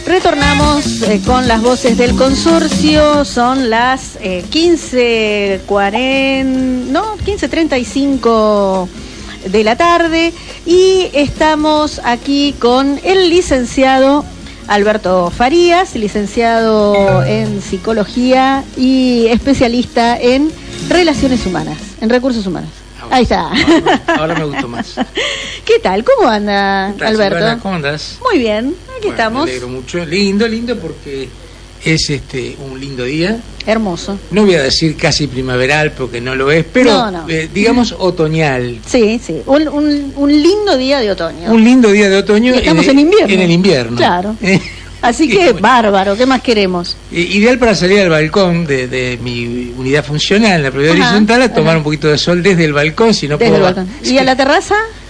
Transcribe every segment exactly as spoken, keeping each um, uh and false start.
Retornamos eh, con las voces del consorcio. Son las eh, quince cuarenta, no, quince treinta y cinco de la tarde y estamos aquí con el licenciado Alberto Farías, licenciado en psicología y especialista en relaciones humanas, en recursos humanos. Ahí está. Ahora, ahora me gustó más. ¿Qué tal? ¿Cómo anda, Alberto? Silvana, ¿cómo andás? Muy bien, aquí bueno, estamos. Me alegro mucho. Lindo, lindo porque es este un lindo día. Hermoso. No voy a decir casi primaveral porque no lo es, pero no, no. Eh, digamos otoñal. Sí, sí. Un, un, un lindo día de otoño. Un lindo día de otoño. Y estamos en, en invierno. En el invierno. Claro. Así que bueno, bárbaro, ¿qué más queremos? Ideal para salir al balcón de, de mi unidad funcional en la propiedad ajá, horizontal a tomar ajá. un poquito de sol desde el balcón, si no desde puedo. El balcón. ¿Y sí. a la terraza?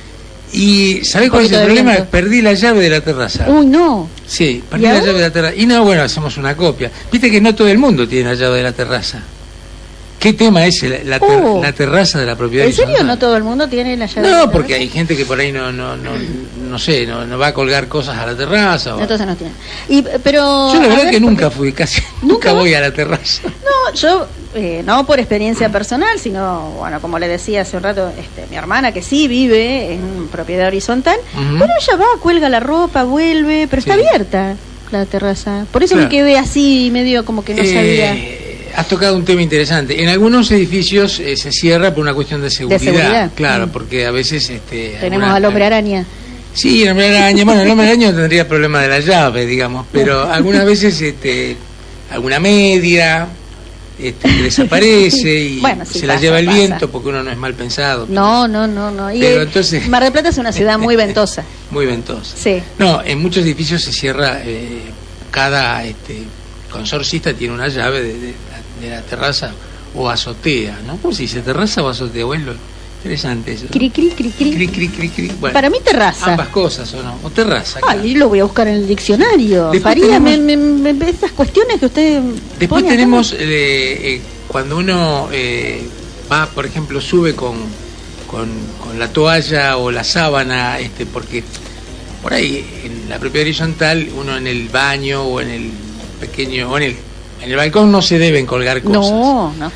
Y ¿sabés cuál es el problema? Viento. Perdí la llave de la terraza. Uy, no. Sí, perdí la llave de la terraza. Y no, bueno, hacemos una copia. Viste que no todo el mundo tiene la llave de la terraza. ¿Qué tema es la, la, ter uh, la terraza de la propiedad? ¿En serio horizontal? No todo el mundo tiene la llave? No, de la terraza? Porque hay gente que por ahí no no no no sé, no, no va a colgar cosas a la terraza. O... Entonces no tiene. Y, pero, yo la verdad ver, que nunca fui, casi nunca voy a la terraza. No, yo eh, no por experiencia personal, sino, bueno, como le decía hace un rato, este, mi hermana que sí vive en propiedad horizontal, uh-huh. pero ella va, cuelga la ropa, vuelve, pero sí. está abierta la terraza. Por eso claro. me quedé así, medio como que no eh... sabía. Has tocado un tema interesante. En algunos edificios eh, se cierra por una cuestión de seguridad. De seguridad. Claro, mm. porque a veces... este tenemos alguna, al hombre araña. Sí, el hombre araña. Bueno, el hombre araña no tendría problema de la llave, digamos, pero algunas veces este, alguna media este, desaparece y bueno, sí, se pasa, la lleva el pasa. viento porque uno no es mal pensado. Pero, no, no, no. no. Y pero entonces, Mar del Plata es una ciudad muy ventosa. Muy ventosa. Sí. No, en muchos edificios se cierra eh, cada... Este, consorcista tiene una llave de, de, de la terraza o azotea, ¿no? ¿Cómo se dice? ¿Terraza o azotea? Bueno, interesante eso, ¿no? Cri, cri, cri, cri. Cri, cri, cri, cri. Bueno, para mí terraza. Ambas cosas, ¿o no? O terraza. Ay, claro. Lo voy a buscar en el diccionario. Faría me, me, me, estas cuestiones que usted después tenemos, eh, eh, cuando uno eh, va, por ejemplo, sube con, con, con la toalla o la sábana, este, porque por ahí, en la propiedad horizontal, uno en el baño o en el pequeño, o en el, en el balcón no se deben colgar cosas. No, no.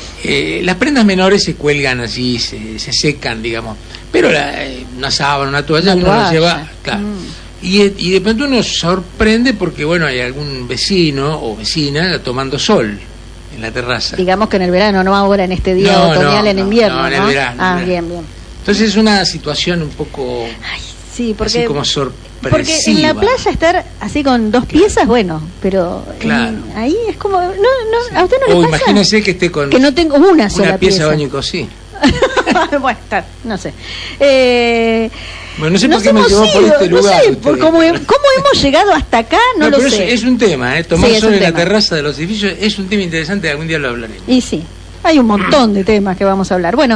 Eh, las prendas menores se cuelgan allí, se, se secan, digamos. Pero la, eh, una sábana, una toalla, una uno toalla. la lleva, claro. Mm. Y, y de pronto uno se sorprende porque, bueno, hay algún vecino o vecina tomando sol en la terraza. Digamos que en el verano, no ahora en este día no, otoñal, no, en no, invierno, no, en ¿no? el verano. Ah, en el bien, verano. bien. Entonces es una situación un poco... Ay, sí, porque... así como sorpresiva. Porque en la playa estar así con dos claro. piezas, bueno, pero claro. en, ahí es como... no, no, ¿a usted no o le pasa? Imagínese que esté con... Que no tengo una sola una pieza pieza. baño y cosí. Bueno, está, no sé. Eh, bueno, no sé por qué me llevó por este lugar. No sé, por cómo, cómo hemos llegado hasta acá, no, no lo pero sé. Es, es un tema, ¿eh? Tomar sí, sol en tema. la terraza de los edificios es un tema interesante, algún día lo hablaremos. Y sí, hay un montón de temas que vamos a hablar. Bueno,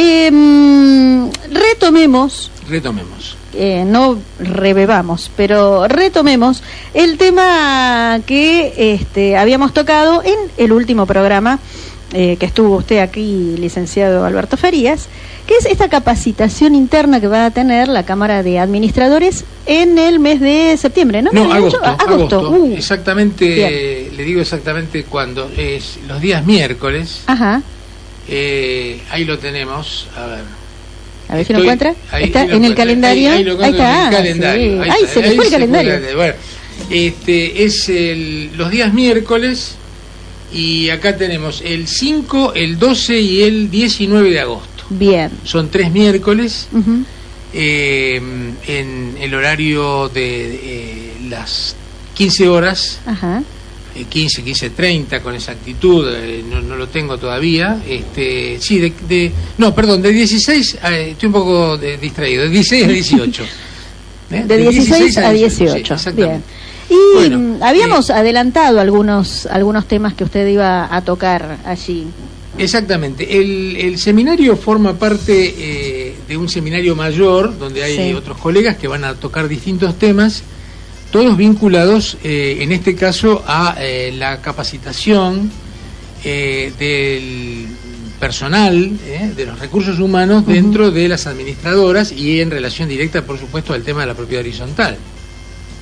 eh, retomemos... Retomemos. Eh, no rebebamos, pero retomemos el tema que este, habíamos tocado en el último programa eh, que estuvo usted aquí, licenciado Alberto Farías, que es esta capacitación interna que va a tener la Cámara de Administradores en el mes de septiembre, ¿no? No, agosto, agosto. agosto. Uh, exactamente, bien. Le digo exactamente cuándo, es los días miércoles. Ajá. Eh, ahí lo tenemos, a ver. A ver si lo encuentra. Ahí, está ahí lo en el calendario. Ahí, ahí, lo ahí está. En el calendario. Sí. Ahí Ay, está. se le fue el calendario. Fue, bueno, este es el, los días miércoles y acá tenemos el cinco, el doce y el diecinueve de agosto. Bien. Son tres miércoles uh-huh. eh, en el horario de, de eh, las quince horas. Ajá. quince, quince treinta con exactitud, eh, no, no lo tengo todavía. Este, sí, de, de no, perdón, de dieciséis, eh, estoy un poco de, distraído, de dieciséis a dieciocho. ¿Eh? De, de dieciséis a dieciocho, sí, bien. Y bueno, habíamos eh, adelantado algunos algunos temas que usted iba a tocar allí. Exactamente. El, el seminario forma parte eh, de un seminario mayor, donde hay sí. otros colegas que van a tocar distintos temas, todos vinculados, eh, en este caso, a eh, la capacitación eh, del personal, eh, de los recursos humanos uh-huh. dentro de las administradoras y en relación directa, por supuesto, al tema de la propiedad horizontal.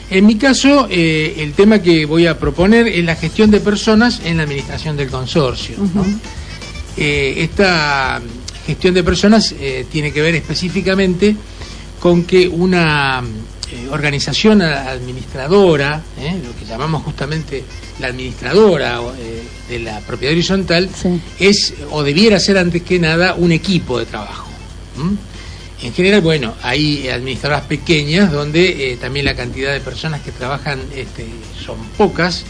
En mi caso, eh, el tema que voy a proponer es la gestión de personas en la administración del consorcio, ¿no? Uh-huh. eh, esta gestión de personas eh, tiene que ver específicamente con que una eh, organización administradora, eh, lo que llamamos justamente la administradora eh, de la propiedad horizontal, sí. es o debiera ser antes que nada un equipo de trabajo. ¿Mm? En general, bueno, hay administradoras pequeñas donde eh, también la cantidad de personas que trabajan este, son pocas.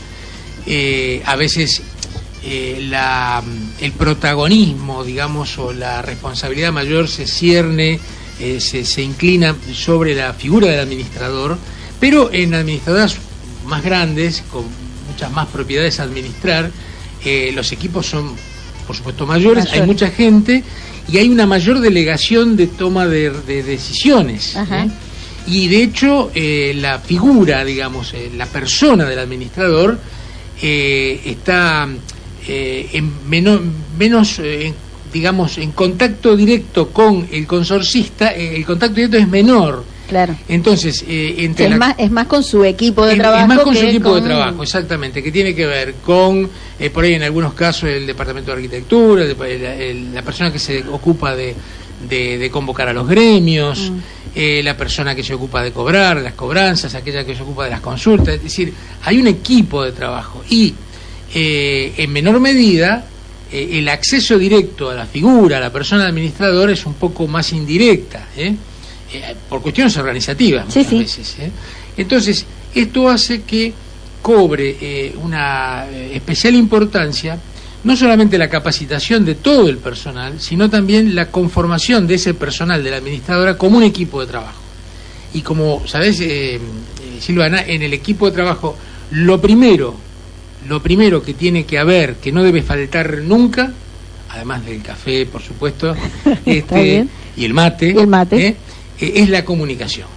Eh, a veces eh, la, el protagonismo, digamos, o la responsabilidad mayor se cierne, eh, se, se inclina sobre la figura del administrador, pero en administradoras más grandes, con muchas más propiedades a administrar, eh, los equipos son, por supuesto, mayores, Mayor. hay mucha gente, y hay una mayor delegación de toma de, de decisiones. ¿eh? Y de hecho, eh, la figura, digamos, eh, la persona del administrador eh, está eh, en menos, menos eh, digamos, en contacto directo con el consorcista, eh, el contacto directo es menor. Claro. Entonces, eh, entre es, la, más, es más con su equipo de es, trabajo. Es más con que su equipo con... de trabajo, exactamente, que tiene que ver con, eh, por ahí en algunos casos, el departamento de arquitectura, el, el, el, la persona que se ocupa de, de, de convocar a los gremios, mm. eh, la persona que se ocupa de cobrar, las cobranzas, aquella que se ocupa de las consultas. Es decir, hay un equipo de trabajo y, eh, en menor medida, eh, el acceso directo a la figura, a la persona administradora, es un poco más indirecta, ¿eh? Eh, por cuestiones organizativas muchas sí, sí. veces. ¿eh? Entonces, esto hace que cobre eh, una eh, especial importancia no solamente la capacitación de todo el personal, sino también la conformación de ese personal de la administradora como un equipo de trabajo. Y como sabés, eh, eh, Silvana, en el equipo de trabajo, lo primero, lo primero que tiene que haber, que no debe faltar nunca, además del café, por supuesto, este, y el mate, ¿Y el mate? ¿eh? es la comunicación.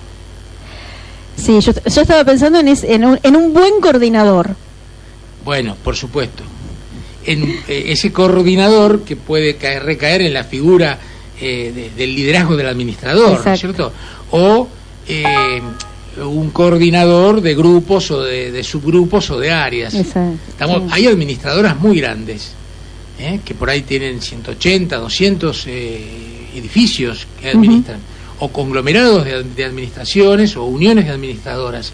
Sí, yo, yo estaba pensando en, es, en, un, en un buen coordinador. Bueno, por supuesto. En eh, ese coordinador que puede caer, recaer en la figura eh, de, del liderazgo del administrador, ¿no es cierto? O eh, un coordinador de grupos o de, de subgrupos o de áreas. Exacto. Estamos, sí. Hay administradoras muy grandes, ¿eh? que por ahí tienen ciento ochenta, doscientos eh, edificios que administran. Uh-huh. O conglomerados de, de administraciones o uniones de administradoras,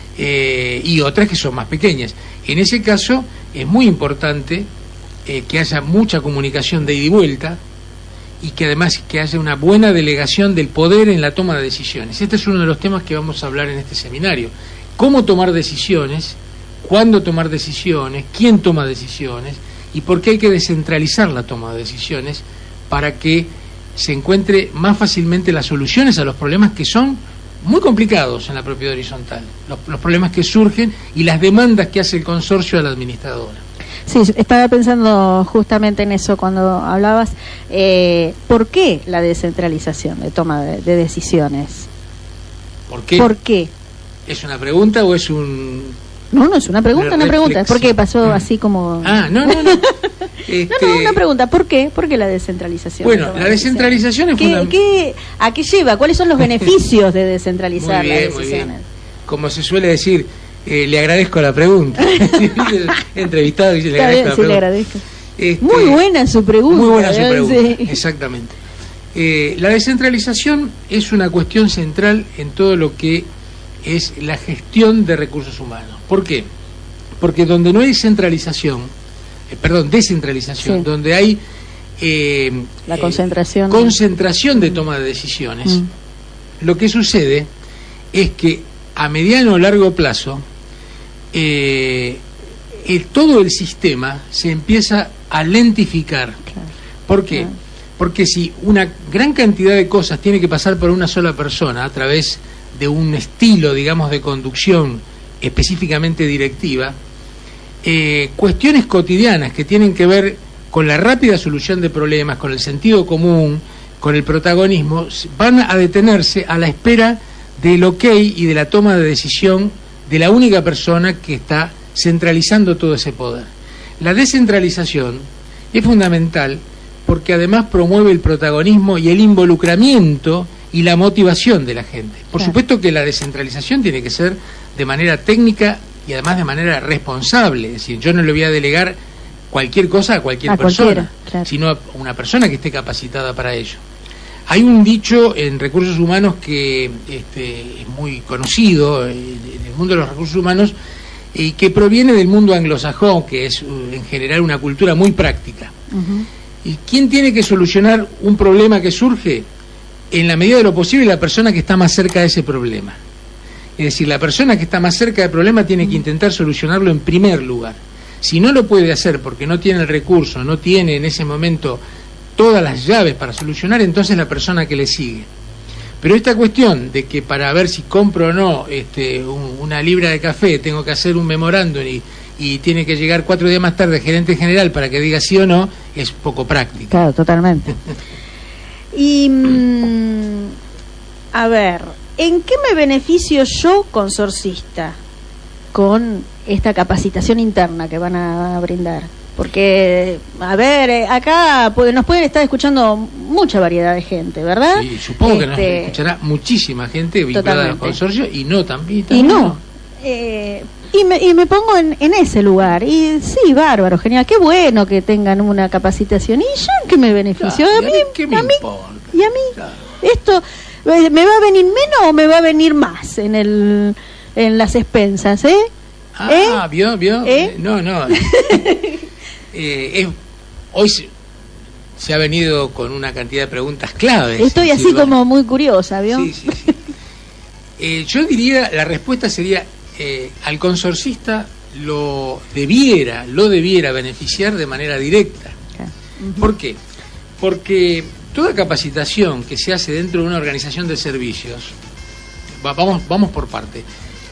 eh, y otras que son más pequeñas. En ese caso es muy importante eh, que haya mucha comunicación de ida y vuelta y que además que haya una buena delegación del poder en la toma de decisiones. Este es uno de los temas que vamos a hablar en este seminario. Cómo tomar decisiones, cuándo tomar decisiones, quién toma decisiones y por qué hay que descentralizar la toma de decisiones para que se encuentre más fácilmente las soluciones a los problemas que son muy complicados en la propiedad horizontal, los, los problemas que surgen y las demandas que hace el consorcio a la administradora. Sí, estaba pensando justamente en eso cuando hablabas. Eh, ¿Por qué la descentralización de toma de, de decisiones? ¿Por qué? ¿Por qué? ¿Es una pregunta o es un...? No, no, es una pregunta, una, una pregunta. ¿Por qué pasó así como...? Ah, no, no, no. Este... No, no, una pregunta. ¿Por qué? ¿Por qué la descentralización? Bueno, la descentralización es fundamental. ¿Qué, ¿A qué lleva? ¿Cuáles son los beneficios de descentralizar muy bien, las decisiones? Muy bien. Como se suele decir, eh, le agradezco la pregunta. Entrevistado y le agradezco bien, la sí, pregunta. Le agradezco. Este, muy buena su pregunta. Muy buena su pregunta, sí. Exactamente. Eh, la descentralización es una cuestión central en todo lo que es la gestión de recursos humanos. ¿Por qué? Porque donde no hay centralización, eh, perdón, descentralización, sí. donde hay eh, la concentración, eh, concentración de toma de decisiones, mm. lo que sucede es que a mediano o largo plazo eh, el, todo el sistema se empieza a lentificar. Claro. ¿Por qué? Claro. Porque si una gran cantidad de cosas tiene que pasar por una sola persona a través de un estilo, digamos, de conducción específicamente directiva, eh, cuestiones cotidianas que tienen que ver con la rápida solución de problemas, con el sentido común, con el protagonismo, van a detenerse a la espera del ok y de la toma de decisión de la única persona que está centralizando todo ese poder. La descentralización es fundamental porque además promueve el protagonismo y el involucramiento y la motivación de la gente. Por claro. supuesto que la descentralización tiene que ser de manera técnica y además de manera responsable. Es decir, yo no le voy a delegar cualquier cosa a cualquier a persona, claro. sino a una persona que esté capacitada para ello. Hay un dicho en recursos humanos que este, es muy conocido en el mundo de los recursos humanos y que proviene del mundo anglosajón, que es en general una cultura muy práctica. Uh-huh. ¿Y quién tiene que solucionar un problema que surge? En la medida de lo posible, la persona que está más cerca de ese problema. Es decir, la persona que está más cerca del problema tiene que intentar solucionarlo en primer lugar. Si no lo puede hacer porque no tiene el recurso, no tiene en ese momento todas las llaves para solucionar, entonces la persona que le sigue. Pero esta cuestión de que para ver si compro o no este, un, una libra de café tengo que hacer un memorándum y, y tiene que llegar cuatro días más tarde el gerente general para que diga sí o no, es poco práctico. Claro, totalmente. Y, mmm, a ver, ¿en qué me beneficio yo, consorcista, con esta capacitación interna que van a brindar? Porque, a ver, acá puede, nos pueden estar escuchando mucha variedad de gente, ¿verdad? Sí, supongo este, que nos escuchará muchísima gente vinculada a los consorcios y no también. Y no. Eh, y, me, y me pongo en, en ese lugar. Y sí, bárbaro, genial. Qué bueno que tengan una capacitación. ¿Y yo en qué me beneficio? Claro, a mí, ¿qué me a mí, importa? ¿Y a mí? Claro. ¿Esto me va a venir menos o me va a venir más en, el, en las expensas, eh? Ah, ¿Eh? ¿vio? ¿Vio? ¿Eh? No, no. Eh, es, hoy se, se ha venido con una cantidad de preguntas claves. Estoy así Silvana. como muy curiosa, ¿vio? Sí, sí, sí. eh, yo diría, la respuesta sería, eh, al consorcista lo debiera, lo debiera beneficiar de manera directa. Okay. Uh-huh. ¿Por qué? Porque toda capacitación que se hace dentro de una organización de servicios, va, vamos, vamos por parte,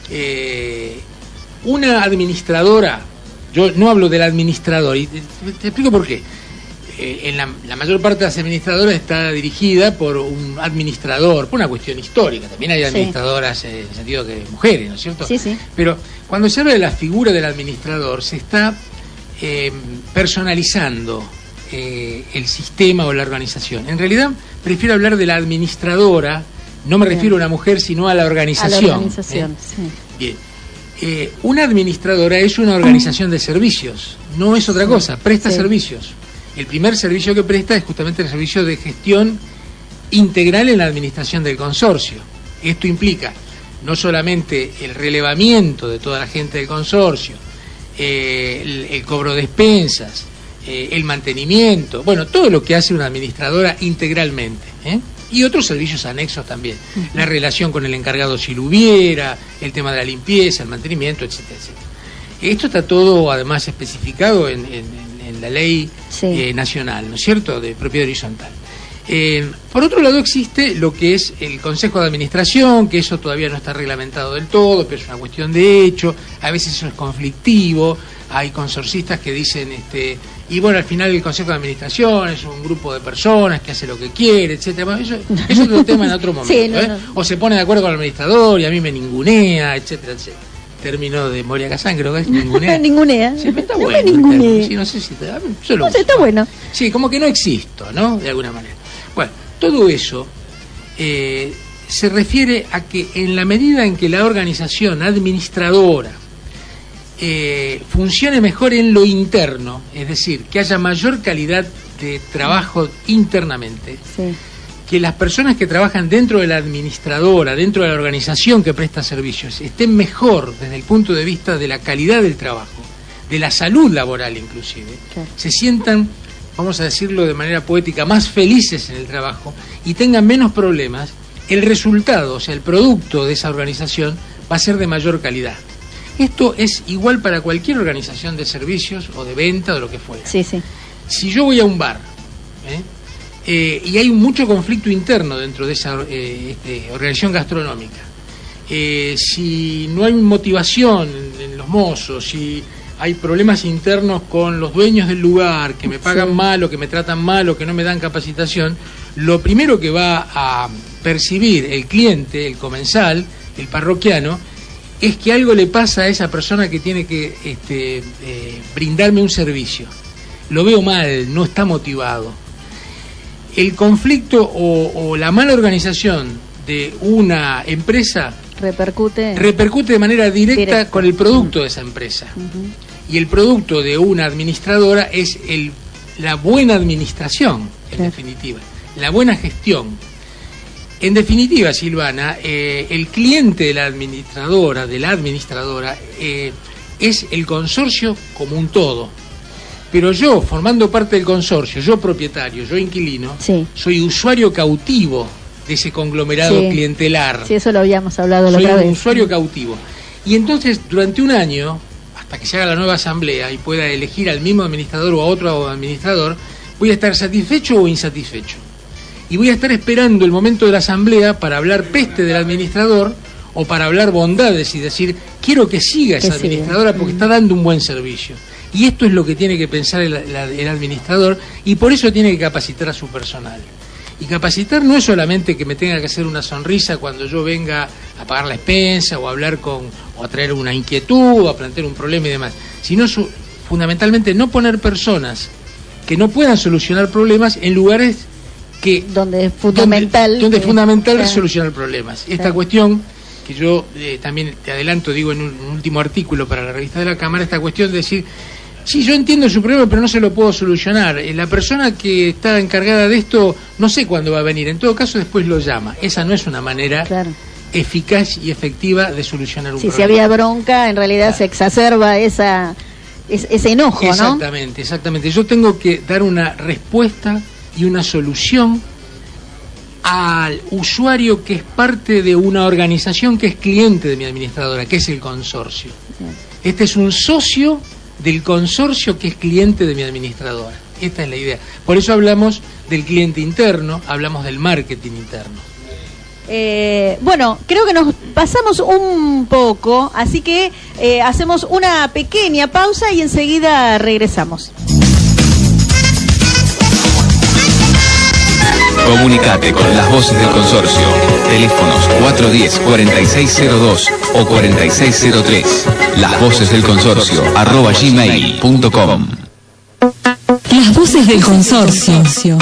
eh, una administradora, yo no hablo del administrador, y te, te explico por qué. Eh, en la, la mayor parte de las administradoras está dirigida por un administrador, por una cuestión histórica. También hay administradoras sí. eh, en el sentido que mujeres, ¿no es cierto? Sí, sí. Pero cuando se habla de la figura del administrador, se está eh, personalizando eh, el sistema o la organización. En realidad, prefiero hablar de la administradora, no me Bien. refiero a una mujer, sino a la organización. A la organización, ¿eh? sí. Bien. Eh, una administradora es una organización de servicios, no es otra cosa, presta sí. servicios. El primer servicio que presta es justamente el servicio de gestión integral en la administración del consorcio. Esto implica no solamente el relevamiento de toda la gente del consorcio, eh, el, el cobro de expensas, eh, el mantenimiento, bueno, todo lo que hace una administradora integralmente, ¿eh? Y otros servicios anexos también, uh-huh. la relación con el encargado si lo hubiera, el tema de la limpieza, el mantenimiento, etcétera, etcétera. Esto está todo además especificado en, en, en la ley sí. eh, nacional, ¿no es cierto?, de propiedad horizontal. Eh, por otro lado existe lo que es el Consejo de Administración, que eso todavía no está reglamentado del todo, pero es una cuestión de hecho, a veces eso es conflictivo, hay consorcistas que dicen, este y bueno, al final el Consejo de Administración es un grupo de personas que hace lo que quiere, etcétera. Bueno, eso, eso es otro tema en otro momento, sí, no, ¿eh? no. O se pone de acuerdo con el administrador y a mí me ningunea, etcétera, etcétera. Término de Moria Kazan, creo que es ningunea. ningunea. Sí, está no bueno. Ningunea. Sí, no sé si te da. Yo lo no sé, uso. está bueno. Sí, como que no existo, ¿no? De alguna manera. Bueno, todo eso eh, se refiere a que en la medida en que la organización administradora eh, funcione mejor en lo interno, es decir, que haya mayor calidad de trabajo internamente, sí. que las personas que trabajan dentro de la administradora, dentro de la organización que presta servicios, estén mejor desde el punto de vista de la calidad del trabajo, de la salud laboral inclusive, sí. se sientan, vamos a decirlo de manera poética, más felices en el trabajo y tengan menos problemas, el resultado, o sea, el producto de esa organización va a ser de mayor calidad. Esto es igual para cualquier organización de servicios o de venta o de lo que fuera. Sí, sí. Si yo voy a un bar, ¿eh? Eh, y hay mucho conflicto interno dentro de esa eh, este, organización gastronómica, eh, si no hay motivación en, en los mozos, si hay problemas internos con los dueños del lugar, que me pagan sí. mal o que me tratan mal o que no me dan capacitación, lo primero que va a percibir el cliente, el comensal, el parroquiano, es que algo le pasa a esa persona que tiene que este, eh, brindarme un servicio. Lo veo mal, no está motivado. El conflicto o, o la mala organización de una empresa repercute repercute de manera directa, directa. con el producto uh-huh. de esa empresa. Uh-huh. Y el producto de una administradora es el, la buena administración, en claro. definitiva, la buena gestión. En definitiva, Silvana, eh, el cliente de la administradora, de la administradora, eh, es el consorcio como un todo. Pero yo, formando parte del consorcio, yo propietario, yo inquilino, sí. soy usuario cautivo de ese conglomerado sí. clientelar. Sí, eso lo habíamos hablado la otra vez. Soy un usuario cautivo. Y entonces, durante un año, hasta que se haga la nueva asamblea y pueda elegir al mismo administrador o a otro administrador, voy a estar satisfecho o insatisfecho. Y voy a estar esperando el momento de la asamblea para hablar peste del administrador o para hablar bondades y decir, quiero que siga esa que administradora siga. porque mm. está dando un buen servicio. Y esto es lo que tiene que pensar el, el, el administrador, y por eso tiene que capacitar a su personal. Y capacitar no es solamente que me tenga que hacer una sonrisa cuando yo venga a pagar la expensa o a hablar con, o a traer una inquietud o a plantear un problema y demás, sino su, fundamentalmente no poner personas que no puedan solucionar problemas en lugares que donde es fundamental donde, donde que, es fundamental claro. solucionar problemas. Esta claro. cuestión que yo eh, también te adelanto, digo en un, un último artículo para la revista de la Cámara, esta cuestión de decir, sí, yo entiendo su problema, pero no se lo puedo solucionar. Eh, la persona que está encargada de esto, no sé cuándo va a venir. En todo caso, después lo llama. Esa no es una manera claro. eficaz y efectiva de solucionar un sí, problema. Si había bronca, en realidad claro. se exacerba esa, es, ese enojo, ¿no? Exactamente, exactamente. Yo tengo que dar una respuesta y una solución al usuario que es parte de una organización que es cliente de mi administradora, que es el consorcio. Este es un socio del consorcio que es cliente de mi administradora. Esta es la idea. Por eso hablamos del cliente interno, hablamos del marketing interno. Eh, bueno, creo que nos pasamos un poco, así que eh, hacemos una pequeña pausa y enseguida regresamos. Comunicate con las voces del consorcio. Teléfonos cuatro uno cero, cuatro seis cero dos o cuatro seis cero tres. Las voces del consorcio arroba gmail punto com. Las voces del consorcio.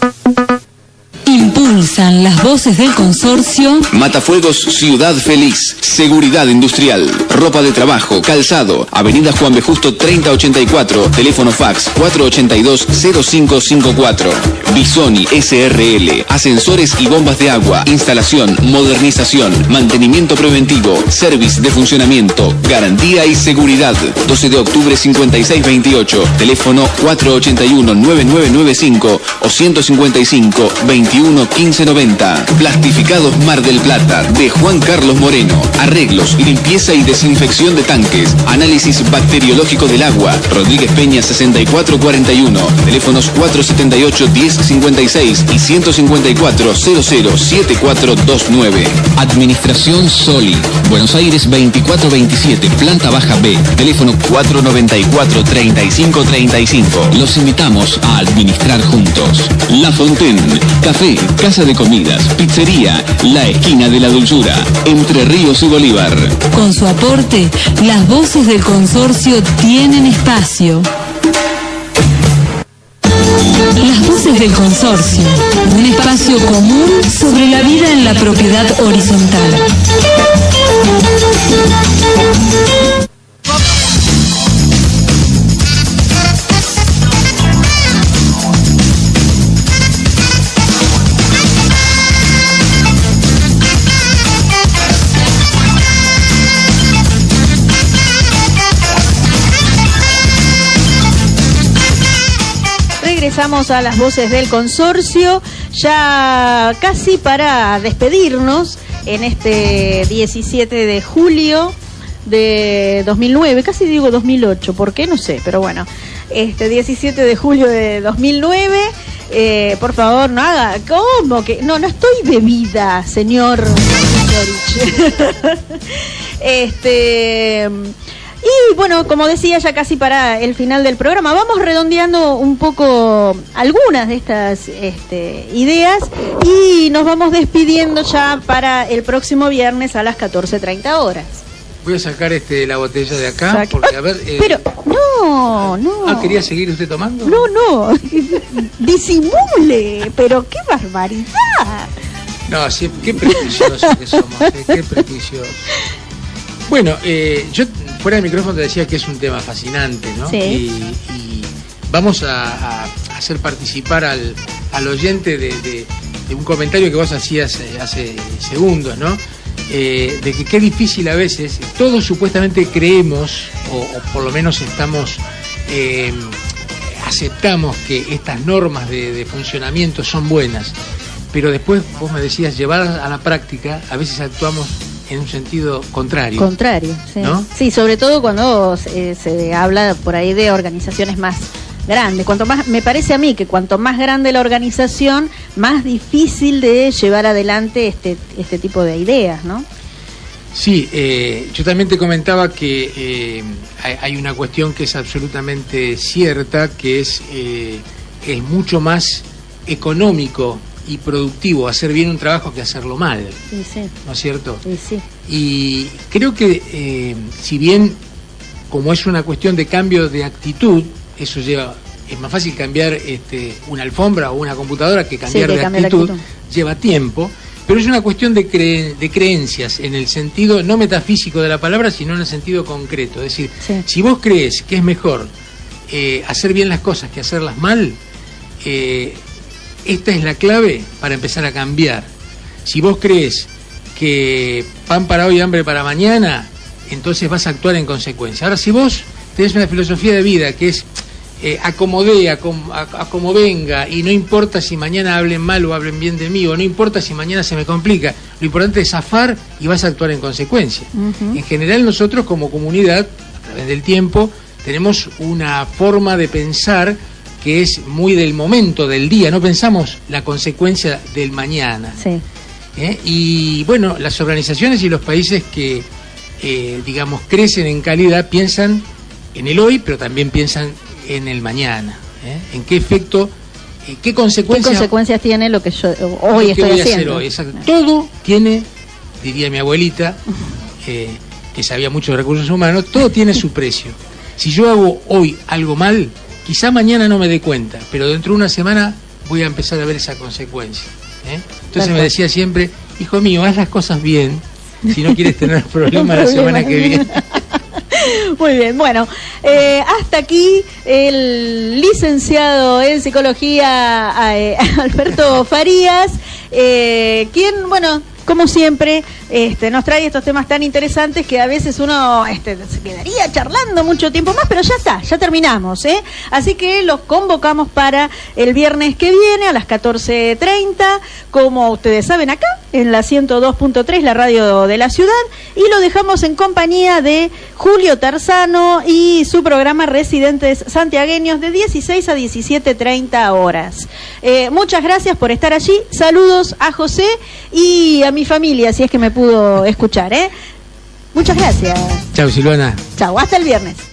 Impulsan las voces del consorcio. Matafuegos Ciudad Feliz. Seguridad industrial. Ropa de trabajo. Calzado. Avenida Juan B. Justo treinta ochenta y cuatro. Teléfono fax cuatro ocho dos cero cinco cinco cuatro. Bisoni S R L. Ascensores y bombas de agua. Instalación, modernización, mantenimiento preventivo, service de funcionamiento, garantía y seguridad. doce de octubre cincuenta y seis veintiocho. Teléfono cuatro ocho uno nueve nueve nueve cinco o ciento cincuenta y cinco veintiuno quince noventa. Plastificados Mar del Plata de Juan Carlos Moreno. Arreglos, limpieza y desinfección de tanques. Análisis bacteriológico del agua. Rodríguez Peña sesenta y cuatro cuarenta y uno. Teléfonos cuatro setenta y ocho diez cincuenta y seis y ciento cincuenta y cuatro cero cero siete cuatro dos nueve. Administración Soli. Buenos Aires veinticuatro veintisiete, planta baja B. Teléfono cuatro noventa y cuatro treinta y cinco treinta y cinco. Los invitamos a administrar juntos. La Fontaine. Café, casa de comidas, pizzería, la esquina de la dulzura, Entre Ríos y Bolívar. Con su aporte, las voces del consorcio tienen espacio. Las voces del consorcio, un espacio común sobre la vida en la propiedad horizontal. Regresamos a las voces del consorcio, ya casi para despedirnos en este diecisiete de julio de dos mil nueve, casi digo dos mil ocho, ¿por qué? No sé, pero bueno, este diecisiete de julio de dos mil nueve, eh, por favor, no haga, ¿cómo que? No, no estoy bebida, señor este... Y bueno, como decía, ya casi para el final del programa, vamos redondeando un poco algunas de estas este, ideas y nos vamos despidiendo ya para el próximo viernes a las catorce treinta horas. Voy a sacar este la botella de acá, Saca. porque a ver... Eh... Pero, no, no. Ah, ¿quería seguir usted tomando? No, no, disimule, pero qué barbaridad. No, sí, qué prejuiciosos que somos, eh, qué prejuiciosos. Bueno, eh, yo fuera del micrófono te decía que es un tema fascinante, ¿no? Sí. Y, y vamos a, a hacer participar al, al oyente de, de, de un comentario que vos hacías eh, hace segundos, ¿no? Eh, de que qué difícil a veces, todos supuestamente creemos, o, o por lo menos estamos, eh, aceptamos que estas normas de, de funcionamiento son buenas, pero después vos me decías, llevadas a la práctica, a veces actuamos en un sentido contrario. Contrario, sí. ¿No? Sí, sobre todo cuando eh, se habla por ahí de organizaciones más grandes. Cuanto más, me parece a mí que cuanto más grande la organización, más difícil de llevar adelante este, este tipo de ideas, ¿no? Sí, eh, yo también te comentaba que eh, hay, hay una cuestión que es absolutamente cierta, que es, eh, es mucho más económico y productivo hacer bien un trabajo que hacerlo mal. Sí, sí. ¿No es cierto? Sí, sí. Y creo que eh, si bien como es una cuestión de cambio de actitud, eso lleva, es más fácil cambiar este, una alfombra o una computadora que cambiar sí, que de cambia actitud, actitud, lleva tiempo, pero es una cuestión de, cre de creencias en el sentido no metafísico de la palabra, sino en el sentido concreto. Es decir, sí. Si vos crees que es mejor eh, hacer bien las cosas que hacerlas mal, eh, esta es la clave para empezar a cambiar. Si vos crees que pan para hoy, hambre para mañana, entonces vas a actuar en consecuencia. Ahora, si vos tenés una filosofía de vida que es eh, acomodé, acom a, a como venga, y no importa si mañana hablen mal o hablen bien de mí, o no importa si mañana se me complica, lo importante es zafar y vas a actuar en consecuencia. Uh-huh. En general, nosotros como comunidad, a través del tiempo, tenemos una forma de pensar que es muy del momento, del día, no pensamos la consecuencia del mañana. Sí. ¿Eh? Y bueno, las organizaciones y los países que, eh, digamos, crecen en calidad piensan en el hoy, pero también piensan en el mañana. ¿Eh? En qué efecto, eh, qué consecuencias... ¿Qué consecuencias tiene lo que yo hoy lo estoy que voy haciendo? A hacer hoy. Exacto. Todo tiene, diría mi abuelita, eh, que sabía mucho de recursos humanos, todo tiene su precio. Si yo hago hoy algo mal, quizá mañana no me dé cuenta, pero dentro de una semana voy a empezar a ver esa consecuencia. ¿eh? Entonces Perfecto. Me decía siempre, hijo mío, haz las cosas bien, si no quieres tener problemas la semana que viene. Muy bien, bueno, eh, hasta aquí el licenciado en psicología eh, Alberto Farías, eh, quien, bueno, como siempre, este, nos trae estos temas tan interesantes que a veces uno este, se quedaría charlando mucho tiempo más, pero ya está, ya terminamos, ¿eh? Así que los convocamos para el viernes que viene a las catorce treinta, como ustedes saben, acá en la ciento dos punto tres, la radio de la ciudad, y lo dejamos en compañía de Julio Tarzano y su programa Residentes Santiagueños de dieciséis a diecisiete treinta horas. Eh, muchas gracias por estar allí, saludos a José y a mi familia, si es que me pudo escuchar, ¿eh? Muchas gracias. Chao, Silvana. Chao, hasta el viernes.